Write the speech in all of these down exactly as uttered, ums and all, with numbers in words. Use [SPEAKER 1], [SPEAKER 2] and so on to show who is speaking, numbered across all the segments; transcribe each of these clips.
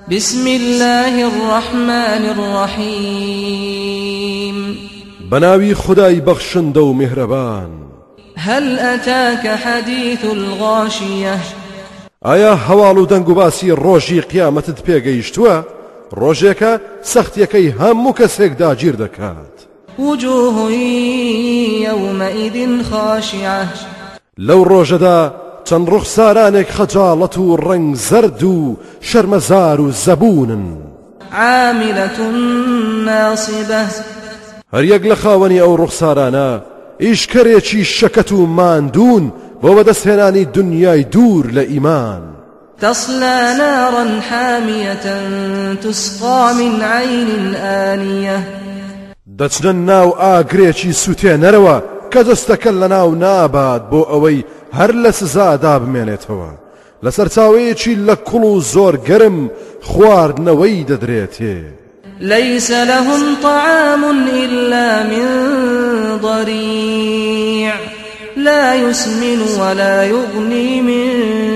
[SPEAKER 1] بسم الله الرحمن الرحيم
[SPEAKER 2] بناوي خداي بخشند و مهربان.
[SPEAKER 1] هل أتاك حديث الغاشية؟
[SPEAKER 2] آیا هوالو دنگو باسی روژی قیامتت پێگەیشتووە؟ ڕۆژێکە سەختیەکەی هەموو کەسێک داگیر دەکات.
[SPEAKER 1] وجوه يومئذ خاشعة.
[SPEAKER 2] لەو ڕۆژەدا چەند ڕوخسارانێک خەجاڵەت و ڕەنگ زەرد و شەرمەزار و زەبونن.
[SPEAKER 1] عاملة ناصبة.
[SPEAKER 2] هەریەک لە خاوەنی ئەو ڕوخسارانە ئیشکەرێکی شەکەت و ماندوون بۆ بەدەستهێنانی دنیای دوور لە ئیمان.
[SPEAKER 1] تصلى نارا حامية تسقى من عين آنية.
[SPEAKER 2] دەچنە ناو ئاگرێکی سوتێنەرەوە کە دەستەکە لە ناو نابات بۆ ئەوەی هەر لە سزادا بمێنێتەوە. لەسەر چاوەیەکی لە کوڵ و زۆر گەرم خواردنەوەی دەدرێتێ.
[SPEAKER 1] ليس لهم طعام إلا من ضريع لا يسمن ولا يغني من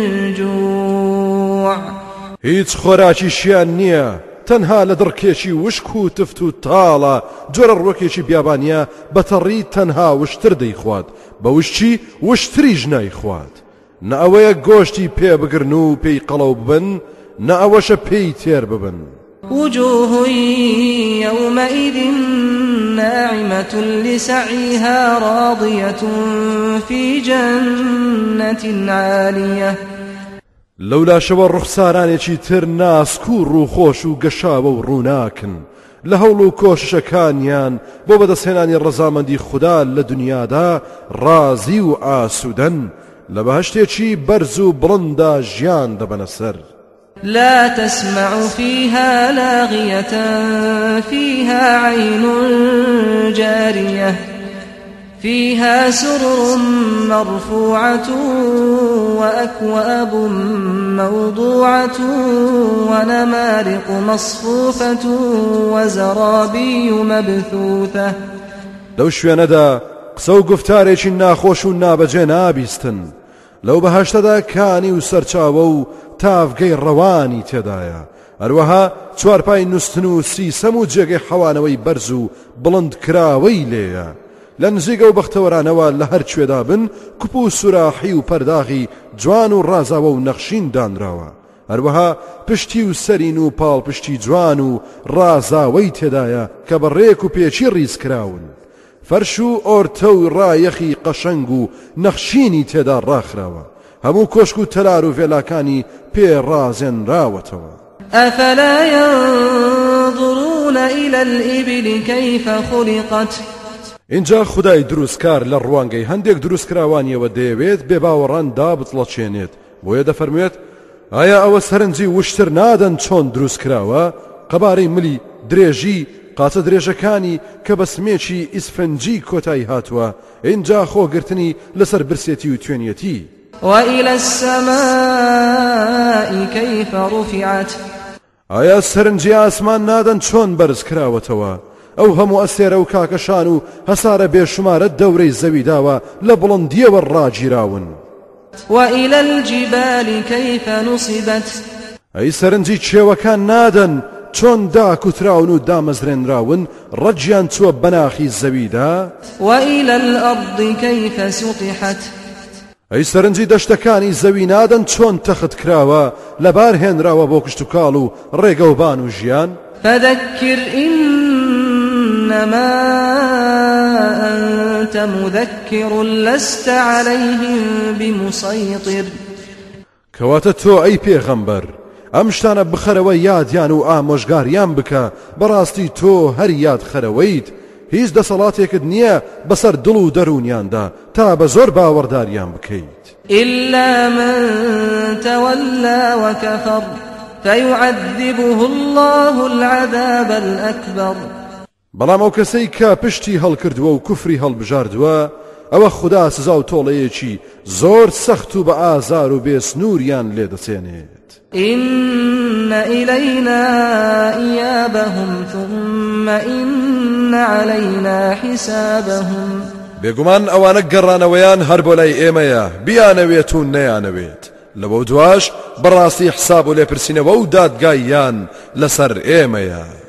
[SPEAKER 1] جوع.
[SPEAKER 2] هیچ خۆراکیشیان نییە تەنها لە دڕکێکی وشک و تفت و تاڵە جۆرە ڕوەکێکی بیابانیە بەتەڕی تەنها وشتر دەیخوات بە وشتی وشتریش نایخوات. نە ئەوەیە گۆشتی پێ بگرن و پێی قەڵەو ببن نە ئەوەشە پێی تێر ببن.
[SPEAKER 1] وجوه يومئذ ناعمة لسعيها راضية في جنة عالية.
[SPEAKER 2] لولا شەوە ڕوخسارانێکی تر ناسک و ڕووخۆش و گەشاوە و ڕووناکن لە هەوڵ و کۆششەکانیان بۆ بەدەستهێنانی ڕەزامەندی خوددا لە دنیادا ڕازی و ئاسوودەن لە بەهەشتێکی بەرز و بڵندا ژیان دەبەنە سەر.
[SPEAKER 1] لا تسمع فيها لاغية فيها عين جارية فيها سرر مرفوعة وأكواب موضوعة ونمارق مصفوفة وزرابي مبثوثة.
[SPEAKER 2] لو شوێنەدا قسە و گفتارێکی ناخۆش و نابەجێ نابیستن. لەو بەهەشتەدا کانی و سەرچاوە و تافگەی ڕەوانی تێدایە. هەروەها چوارپای نووسن و سیسەم و جێگەی حەوانەوەی بەرز و بڵند کراوەی لێیە. لە نزیگە و بەختەوەرانەوە لە هەر کوێدا بن کوپ و سوراحی و پەرداغی جوان و ڕازاوە و نەخشین دانراوە. هەروەها پشتی و سەرین و پاڵپشتی جوان و ڕازاوەی تێدایە کە بە ڕێک و پێچی ڕیز کراون. فەرش و ئۆرتە و ڕایەخی قەشەنگ و نەخشینی تێدا ڕاخراوە. هەموو کۆشک و تەلار و فێلاکانی پێ ڕازێنراوەتەوە.
[SPEAKER 1] ئەفەلا ينظرون إلى الإبل كيف خلقت.
[SPEAKER 2] اینجا خدای دروستکار لە ڕوانگەی هەندێک دروستکراوانیەوە دەیەوێت بێ باوەڕان دابتڵەچێنێت. بۆیە دەفەرموێت ئایا ئەوە سەرنجی وشتر نادەن چۆن دروستکراوە؟ قەبارەی ملی درێژی قاچە درێژەکانی کە بە سمێکی ئیسفەنجی کۆتایی هاتووە اینجا خۆگرتنی لەسەر برسێتی و توێنیەتی.
[SPEAKER 1] وإلى السماء كيف رفعت.
[SPEAKER 2] ئایا سەرنجی ئاسمان نادەن چۆن بەرز کراوەتەوە؟ ئەو هەموو ئەسێرە و کاکەشان و هەسارە بێشمارە دەورەی زەویداوە لە بڵندیەوە ڕاگیراون.
[SPEAKER 1] وإلى الجبال كيف نصبت.
[SPEAKER 2] ئەی سەرنجی کێوەکان نادەن چۆن داکوتراون و دامەزرێنراون ڕەجیان چووە بەناخی زەویدا.
[SPEAKER 1] وإلى الأرض كيف سطحت.
[SPEAKER 2] ئەی سەرنجی دەشتەکانی زەوی نادەن چۆن تەخت کراوە لەبار هێنراوە بۆ کشت و کاڵ و ڕێگەوبان و ژیان.
[SPEAKER 1] فذكر إنما أنت مذكر لست عليهم بمسيطر.
[SPEAKER 2] کەواتە تۆ ئەی پێغەمبەر ئەم شتانە بخەرەوە یادیان و ئامۆژگاریان بکە بەڕاستی تۆ هەر یاد خەرەوەیت هیچ دەسەڵاتێکت نییە بەسەر دڵ و دەرونیاندا تا بە زۆر باوەڕداریان بکەیت.
[SPEAKER 1] إلا من تولى وكفر فيعذبه الله العذاب الأكبر.
[SPEAKER 2] بەڵام ئەو کەسەی کە پشتی هەڵکردووە و کوفری هەڵبژاردووە ئەوە خوددا سزا و تۆڵەیەکی زۆر سەخت و بە ئازار و بێسنووریان لێدەچێنێت.
[SPEAKER 1] إن إلينا إيابهم ثم إن علينا حسابهم.
[SPEAKER 2] بێگومان ئەوانە گەڕانەوەیان هەر بۆ لای ئێمەیە بیانەوێت و نەیانەوێت لەوە دواش بەڕاستی حساب و لێپرسینەوە و دادگاییان لەسەر ئێمەیە.